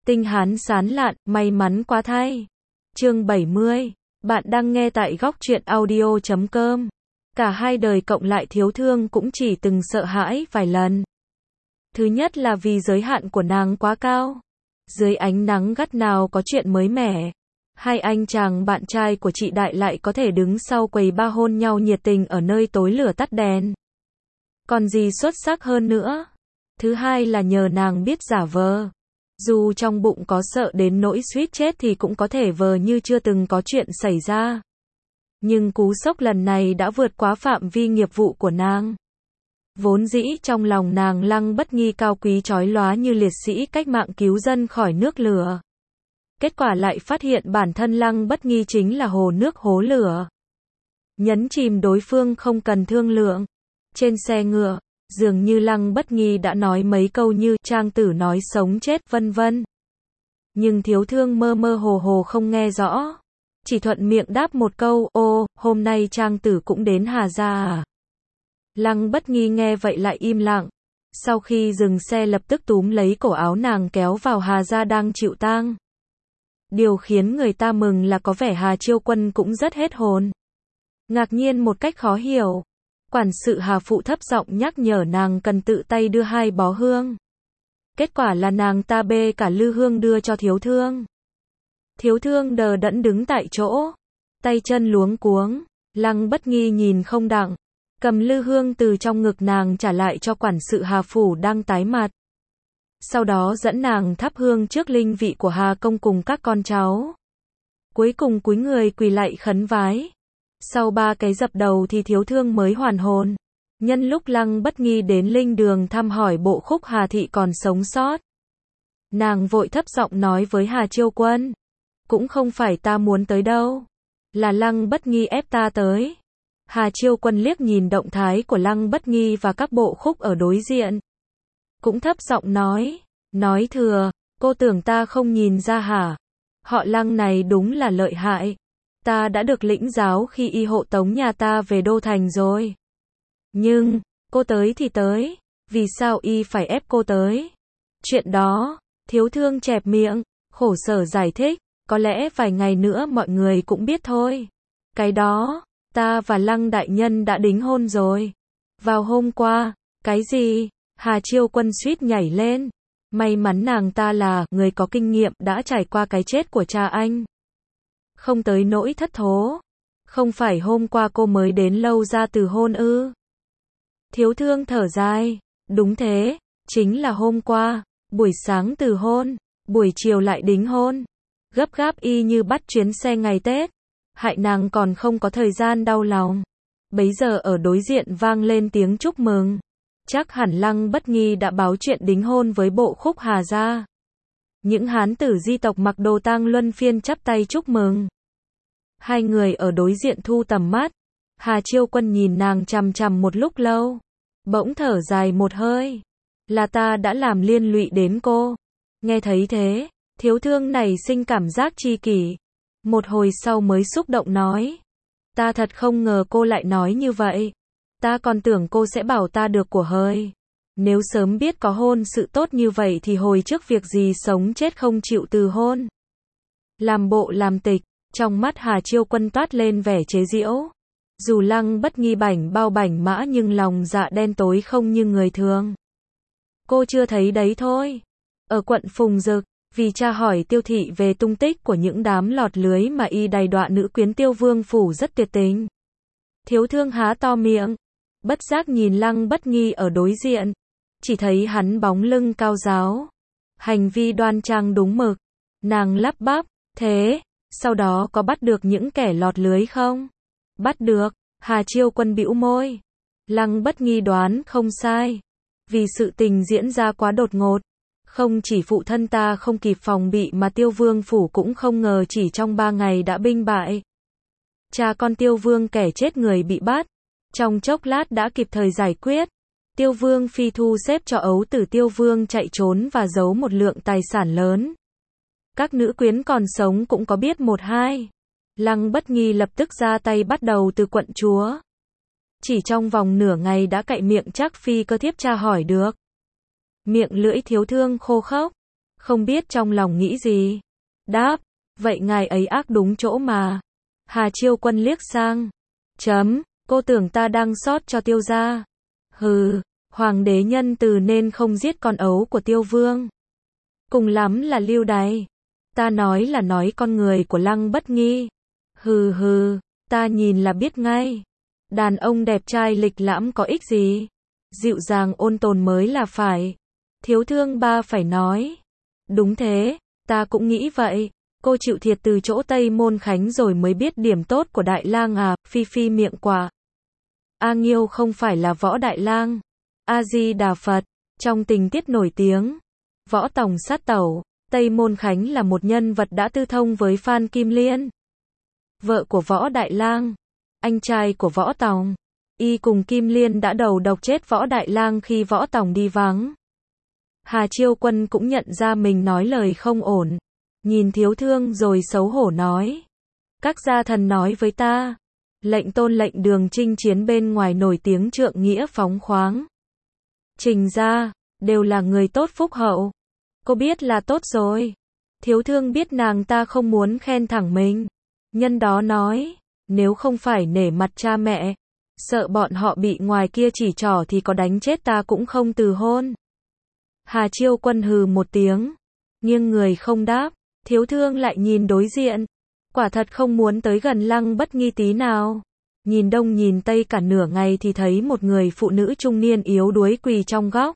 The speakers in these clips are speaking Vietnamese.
Tinh hán sán lạn, may mắn quá thay. Chương 70. Bạn đang nghe tại góc truyện audio.com. Cả hai đời cộng lại Thiếu Thương cũng chỉ từng sợ hãi vài lần. Thứ nhất là vì giới hạn của nàng quá cao. Dưới ánh nắng gắt nào có chuyện mới mẻ. Hai anh chàng bạn trai của chị Đại lại có thể đứng sau quầy ba hôn nhau nhiệt tình ở nơi tối lửa tắt đèn. Còn gì xuất sắc hơn nữa? Thứ hai là nhờ nàng biết giả vờ. Dù trong bụng có sợ đến nỗi suýt chết thì cũng có thể vờ như chưa từng có chuyện xảy ra. Nhưng cú sốc lần này đã vượt quá phạm vi nghiệp vụ của nàng. Vốn dĩ trong lòng nàng Lăng Bất Nghi cao quý chói lóa như liệt sĩ cách mạng cứu dân khỏi nước lửa. Kết quả lại phát hiện bản thân Lăng Bất Nghi chính là hồ nước hố lửa. Nhấn chìm đối phương không cần thương lượng. Trên xe ngựa, dường như Lăng Bất Nghi đã nói mấy câu như Trang tử nói sống chết vân vân. Nhưng Thiếu Thương mơ mơ hồ hồ không nghe rõ. Chỉ thuận miệng đáp một câu, ô, hôm nay Trang tử cũng đến Hà Gia à? Lăng Bất Nghi nghe vậy lại im lặng. Sau khi dừng xe lập tức túm lấy cổ áo nàng kéo vào Hà Gia đang chịu tang. Điều khiến người ta mừng là có vẻ Hà Chiêu Quân cũng rất hết hồn. Ngạc nhiên một cách khó hiểu. Quản sự Hà Phụ thấp giọng nhắc nhở nàng cần tự tay đưa 2 bó hương. Kết quả là nàng ta bê cả lư hương đưa cho Thiếu Thương. Thiếu Thương đờ đẫn đứng tại chỗ. Tay chân luống cuống. Lăng Bất Nghi nhìn không đặng. Cầm lư hương từ trong ngực nàng trả lại cho quản sự Hà Phủ đang tái mặt. Sau đó dẫn nàng thắp hương trước linh vị của Hà Công cùng các con cháu. Cuối cùng cúi người quỳ lạy khấn vái. Sau 3 cái dập đầu thì Thiếu Thương mới hoàn hồn. Nhân lúc Lăng Bất Nghi đến linh đường thăm hỏi bộ khúc Hà Thị còn sống sót. Nàng vội thấp giọng nói với Hà Chiêu Quân. Cũng không phải ta muốn tới đâu. Là Lăng Bất Nghi ép ta tới. Hà Chiêu Quân liếc nhìn động thái của Lăng Bất Nghi và các bộ khúc ở đối diện. Cũng thấp giọng nói thừa, cô tưởng ta không nhìn ra hả? Họ Lăng này đúng là lợi hại. Ta đã được lĩnh giáo khi y hộ tống nhà ta về đô thành rồi. Nhưng, cô tới thì tới, vì sao y phải ép cô tới? Chuyện đó, Thiếu Thương chẹp miệng, khổ sở giải thích, có lẽ vài ngày nữa mọi người cũng biết thôi. Cái đó, ta và Lăng đại nhân đã đính hôn rồi. Vào hôm qua, cái gì? Hà Chiêu Quân suýt nhảy lên. May mắn nàng ta là người có kinh nghiệm đã trải qua cái chết của cha anh. Không tới nỗi thất thố. Không phải hôm qua cô mới đến lâu ra từ hôn ư? Thiếu Thương thở dài. Đúng thế, chính là hôm qua. Buổi sáng từ hôn, buổi chiều lại đính hôn. Gấp gáp y như bắt chuyến xe ngày Tết. Hại nàng còn không có thời gian đau lòng. Bấy giờ ở đối diện vang lên tiếng chúc mừng. Chắc hẳn Lăng Bất Nghi đã báo chuyện đính hôn với bộ khúc Hà Gia. Những hán tử di tộc mặc đồ tang luân phiên chắp tay chúc mừng. Hai người ở đối diện thu tầm mắt. Hà Chiêu Quân nhìn nàng chằm chằm một lúc lâu. Bỗng thở dài một hơi. Là ta đã làm liên lụy đến cô. Nghe thấy thế, Thiếu Thương này sinh cảm giác tri kỷ. Một hồi sau mới xúc động nói. Ta thật không ngờ cô lại nói như vậy. Ta còn tưởng cô sẽ bảo ta được của hời. Nếu sớm biết có hôn sự tốt như vậy thì hồi trước việc gì sống chết không chịu từ hôn. Làm bộ làm tịch, trong mắt Hà Chiêu Quân toát lên vẻ chế giễu. Dù Lăng Bất Nghi bảnh bao bảnh mã nhưng lòng dạ đen tối không như người thường. Cô chưa thấy đấy thôi. Ở quận Phùng Dực, vì cha hỏi Tiêu Thị về tung tích của những đám lọt lưới mà y đầy đọa nữ quyến Tiêu Vương phủ rất tuyệt tình. Thiếu Thương há to miệng, bất giác nhìn Lăng Bất Nghi ở đối diện, chỉ thấy hắn bóng lưng cao ráo, hành vi đoan trang đúng mực. Nàng lắp bắp, thế, sau đó có bắt được những kẻ lọt lưới không? Bắt được. Hà Chiêu Quân bĩu môi. Lăng Bất Nghi đoán không sai. Vì sự tình diễn ra quá đột ngột. Không chỉ phụ thân ta không kịp phòng bị mà Tiêu Vương phủ cũng không ngờ chỉ trong 3 ngày đã binh bại. Cha con Tiêu Vương kẻ chết người bị bắt. Trong chốc lát đã kịp thời giải quyết. Tiêu Vương phi thu xếp cho ấu tử Tiêu Vương chạy trốn và giấu một lượng tài sản lớn. Các nữ quyến còn sống cũng có biết một hai. Lăng Bất Nghi lập tức ra tay bắt đầu từ quận chúa. Chỉ trong vòng nửa ngày đã cạy miệng Trác Phi cơ thiếp tra hỏi được. Miệng lưỡi Thiếu Thương khô khốc. không biết trong lòng nghĩ gì. Đáp, vậy ngài ấy ác đúng chỗ mà. Hà Chiêu Quân liếc sang. Cô tưởng ta đang xót cho Tiêu gia. Hừ, hoàng đế nhân từ nên không giết con ấu của Tiêu vương. Cùng lắm là lưu đày. Ta nói là nói con người của Lăng Bất Nghi. Hừ, ta nhìn là biết ngay. Đàn ông đẹp trai lịch lãm có ích gì? Dịu dàng ôn tồn mới là phải. Thiếu thương ba phải nói. Đúng thế, ta cũng nghĩ vậy. Cô chịu thiệt từ chỗ Tây Môn Khánh rồi mới biết điểm tốt của Đại Lang à, Phi Phi miệng quả. A Nghiêu không phải là Võ Đại Lang. A Di Đà Phật, trong tình tiết nổi tiếng, Võ Tòng sát tẩu, Tây Môn Khánh là một nhân vật đã tư thông với Phan Kim Liên, vợ của Võ Đại Lang, anh trai của Võ Tòng. Y cùng Kim Liên đã đầu độc chết Võ Đại Lang khi Võ Tòng đi vắng. Hà Chiêu Quân cũng nhận ra mình nói lời không ổn, nhìn Thiếu Thương rồi xấu hổ nói. Các gia thần nói với ta, lệnh tôn lệnh Đường chinh chiến bên ngoài nổi tiếng trượng nghĩa phóng khoáng. Trình gia, đều là người tốt phúc hậu. Cô biết là tốt rồi. Thiếu Thương biết nàng ta không muốn khen thẳng mình. Nhân đó nói, nếu không phải nể mặt cha mẹ, sợ bọn họ bị ngoài kia chỉ trỏ thì có đánh chết ta cũng không từ hôn. Hà Chiêu Quân hừ một tiếng, nghiêng người không đáp. Thiếu Thương lại nhìn đối diện, quả thật không muốn tới gần Lăng Bất Nghi tí nào. Nhìn đông nhìn tây cả nửa ngày thì thấy một người phụ nữ trung niên yếu đuối quỳ trong góc.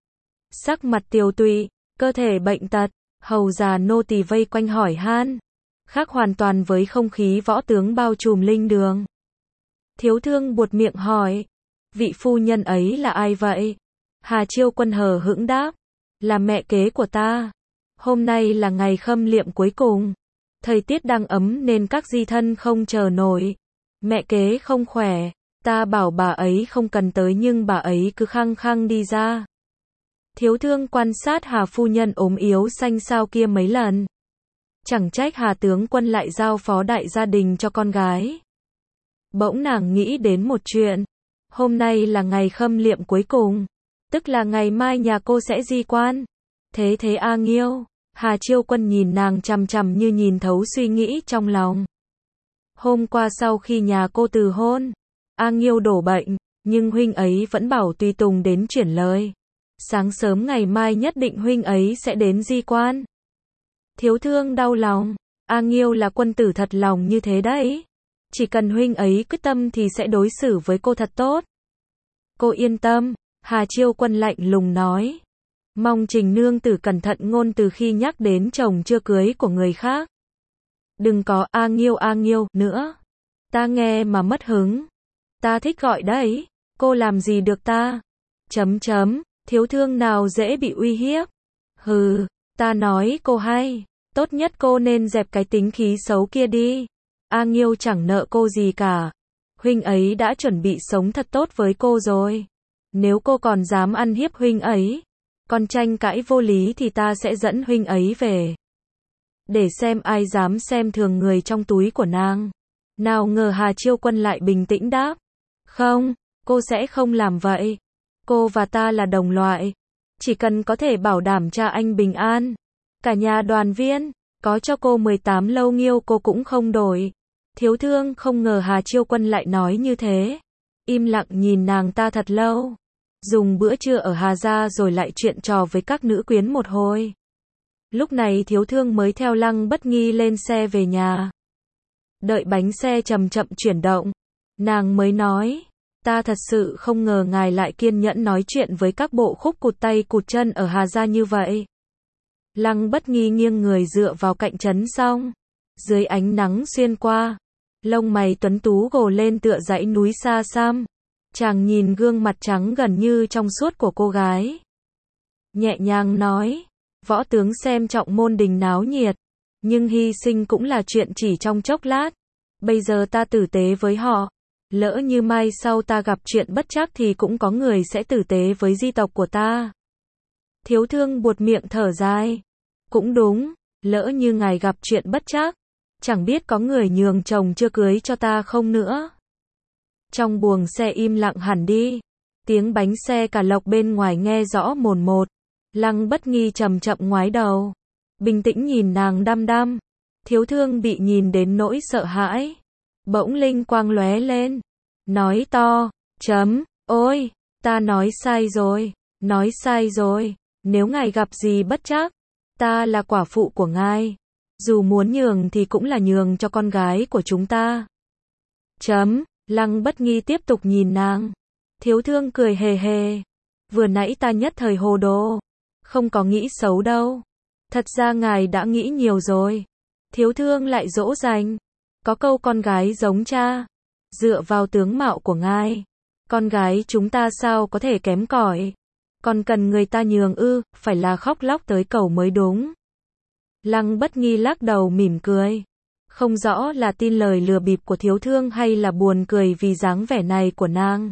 Sắc mặt tiều tụy, cơ thể bệnh tật, hầu già nô tỳ vây quanh hỏi han, khác hoàn toàn với không khí võ tướng bao trùm linh đường. Thiếu Thương buột miệng hỏi, vị phu nhân ấy là ai vậy? Hà Chiêu Quân hờ hững đáp, là mẹ kế của ta. Hôm nay là ngày khâm liệm cuối cùng. Thời tiết đang ấm nên các di thân không chờ nổi. Mẹ kế không khỏe, ta bảo bà ấy không cần tới nhưng bà ấy cứ khăng khăng đi ra. Thiếu Thương quan sát Hà phu nhân ốm yếu xanh xao kia mấy lần. Chẳng trách Hà tướng quân lại giao phó đại gia đình cho con gái. Bỗng nàng nghĩ đến một chuyện. Hôm nay là ngày khâm liệm cuối cùng, tức là ngày mai nhà cô sẽ di quan. Thế A Nghiêu. Hà Chiêu Quân nhìn nàng chằm chằm như nhìn thấu suy nghĩ trong lòng. Hôm qua sau khi nhà cô từ hôn, A Nghiêu đổ bệnh, nhưng huynh ấy vẫn bảo tùy tùng đến chuyển lời. Sáng sớm ngày mai nhất định huynh ấy sẽ đến di quan. Thiếu Thương đau lòng, A Nghiêu là quân tử thật lòng như thế đấy. Chỉ cần huynh ấy quyết tâm thì sẽ đối xử với cô thật tốt. Cô yên tâm, Hà Chiêu Quân lạnh lùng nói. Mong Trình nương tử cẩn thận ngôn từ khi nhắc đến chồng chưa cưới của người khác. Đừng có A Nghiêu nữa. Ta nghe mà mất hứng. Ta thích gọi đấy. Cô làm gì được ta? Thiếu Thương nào dễ bị uy hiếp. Hừ, ta nói cô hay. Tốt nhất cô nên dẹp cái tính khí xấu kia đi. A Nghiêu chẳng nợ cô gì cả. Huynh ấy đã chuẩn bị sống thật tốt với cô rồi. Nếu cô còn dám ăn hiếp huynh ấy, còn tranh cãi vô lý thì ta sẽ dẫn huynh ấy về. Để xem ai dám xem thường người trong túi của nàng. Nào ngờ Hà Chiêu Quân lại bình tĩnh đáp. Không, cô sẽ không làm vậy. Cô và ta là đồng loại. Chỉ cần có thể bảo đảm cha anh bình an, cả nhà đoàn viên, có cho cô 18 lâu nghiêu cô cũng không đổi. Thiếu Thương không ngờ Hà Chiêu Quân lại nói như thế. Im lặng nhìn nàng ta thật lâu. Dùng bữa trưa ở Hà gia rồi lại chuyện trò với các nữ quyến một hồi. Lúc này Thiếu Thương mới theo Lăng Bất Nghi lên xe về nhà. Đợi bánh xe chậm chậm chuyển động, nàng mới nói, ta thật sự không ngờ ngài lại kiên nhẫn nói chuyện với các bộ khúc cụt tay cụt chân ở Hà gia như vậy. Lăng Bất Nghi nghiêng người dựa vào cạnh trấn xong, dưới ánh nắng xuyên qua, lông mày tuấn tú gồ lên tựa dãy núi xa xăm. Chàng nhìn gương mặt trắng gần như trong suốt của cô gái, nhẹ nhàng nói, võ tướng xem trọng môn đình náo nhiệt, nhưng hy sinh cũng là chuyện chỉ trong chốc lát. Bây giờ ta tử tế với họ, lỡ như mai sau ta gặp chuyện bất trắc thì cũng có người sẽ tử tế với di tộc của ta. Thiếu Thương buột miệng thở dài. Cũng đúng, lỡ như ngài gặp chuyện bất trắc, chẳng biết có người nhường chồng chưa cưới cho ta không nữa. Trong buồng xe im lặng hẳn đi, tiếng bánh xe cà lộc bên ngoài nghe rõ mồn một. Lăng Bất Nghi chậm chậm ngoái đầu, bình tĩnh nhìn nàng đăm đăm. Thiếu thương bị nhìn đến nỗi sợ hãi, bỗng linh quang lóe lên, nói to, ôi, ta nói sai rồi, nếu ngài gặp gì bất trắc, ta là quả phụ của ngài, dù muốn nhường thì cũng là nhường cho con gái của chúng ta. Lăng Bất Nghi tiếp tục nhìn nàng. Thiếu thương cười hề hề, vừa nãy ta nhất thời hồ đồ, không có nghĩ xấu đâu. Thật ra ngài đã nghĩ nhiều rồi. Thiếu thương lại dỗ dành, có câu con gái giống cha, dựa vào tướng mạo của ngài, con gái chúng ta sao có thể kém cỏi, còn cần người ta nhường ư, phải là khóc lóc tới cầu mới đúng. Lăng Bất Nghi lắc đầu mỉm cười, không rõ là tin lời lừa bịp của thiếu thương hay là buồn cười vì dáng vẻ này của nàng.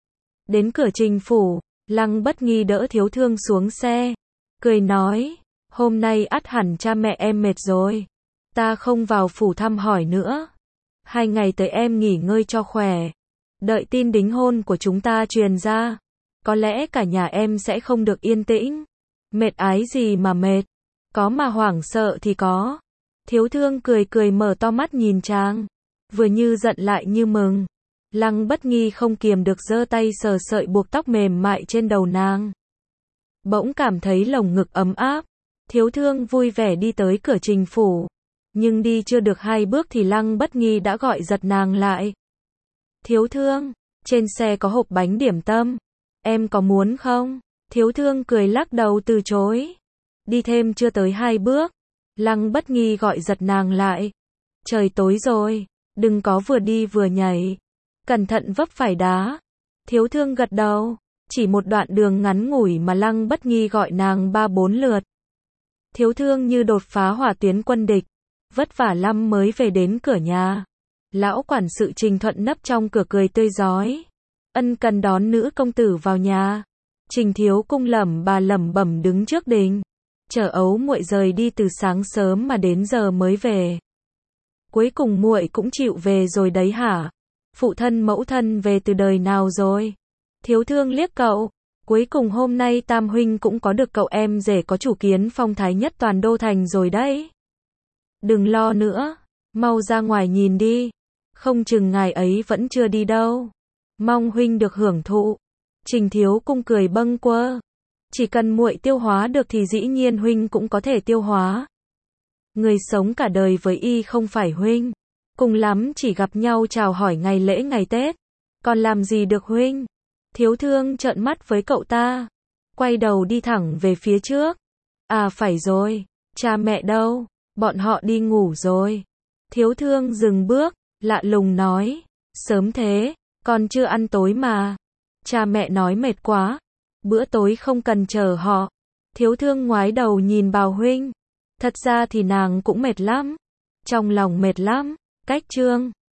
Đến cửa Trình phủ, Lăng Bất Nghi đỡ thiếu thương xuống xe, cười nói, hôm nay ắt hẳn cha mẹ em mệt rồi, ta không vào phủ thăm hỏi nữa. 2 ngày tới em nghỉ ngơi cho khỏe, đợi tin đính hôn của chúng ta truyền ra, có lẽ cả nhà em sẽ không được yên tĩnh. Mệt ái gì mà mệt, có mà hoảng sợ thì có. Thiếu thương cười cười mở to mắt nhìn chàng, vừa như giận lại như mừng. Lăng Bất Nghi không kiềm được giơ tay sờ sợi buộc tóc mềm mại trên đầu nàng. Bỗng cảm thấy lồng ngực ấm áp. Thiếu thương vui vẻ đi tới cửa Trình phủ, nhưng đi chưa được 2 bước thì Lăng Bất Nghi đã gọi giật nàng lại. Thiếu thương, trên xe có hộp bánh điểm tâm, em có muốn không? Thiếu thương cười lắc đầu từ chối. Đi thêm chưa tới 2 bước, Lăng Bất Nghi gọi giật nàng lại. Trời tối rồi, đừng có vừa đi vừa nhảy, cẩn thận vấp phải đá. Thiếu thương gật đầu, chỉ một đoạn đường ngắn ngủi mà Lăng Bất Nghi gọi nàng 3-4 lượt. Thiếu thương như đột phá hỏa tuyến quân địch, vất vả lắm mới về đến cửa nhà. Lão quản sự Trình Thuận nấp trong cửa cười tươi rói, ân cần đón nữ công tử vào nhà. Trình thiếu cung lẩm bẩm đứng trước đình, chờ ấu muội rời đi từ sáng sớm mà đến giờ mới về. Cuối cùng muội cũng chịu về rồi đấy hả? Phụ thân mẫu thân về từ đời nào rồi? Thiếu thương liếc cậu, cuối cùng hôm nay Tam huynh cũng có được cậu em rể có chủ kiến phong thái nhất toàn đô thành rồi đấy. Đừng lo nữa, mau ra ngoài nhìn đi, không chừng ngài ấy vẫn chưa đi đâu. Mong huynh được hưởng thụ. Trình thiếu cung cười bâng quơ, chỉ cần muội tiêu hóa được thì dĩ nhiên huynh cũng có thể tiêu hóa. Người sống cả đời với y không phải huynh, cùng lắm chỉ gặp nhau chào hỏi ngày lễ ngày Tết, còn làm gì được huynh. Thiếu thương trợn mắt với cậu ta, quay đầu đi thẳng về phía trước. À phải rồi, cha mẹ đâu? Bọn họ đi ngủ rồi. Thiếu thương dừng bước, lạ lùng nói, sớm thế, còn chưa ăn tối mà. Cha mẹ nói mệt quá, bữa tối không cần chờ họ. Thiếu thương ngoái đầu nhìn Bào huynh, thật ra thì nàng cũng mệt lắm, trong lòng mệt lắm. Cách chương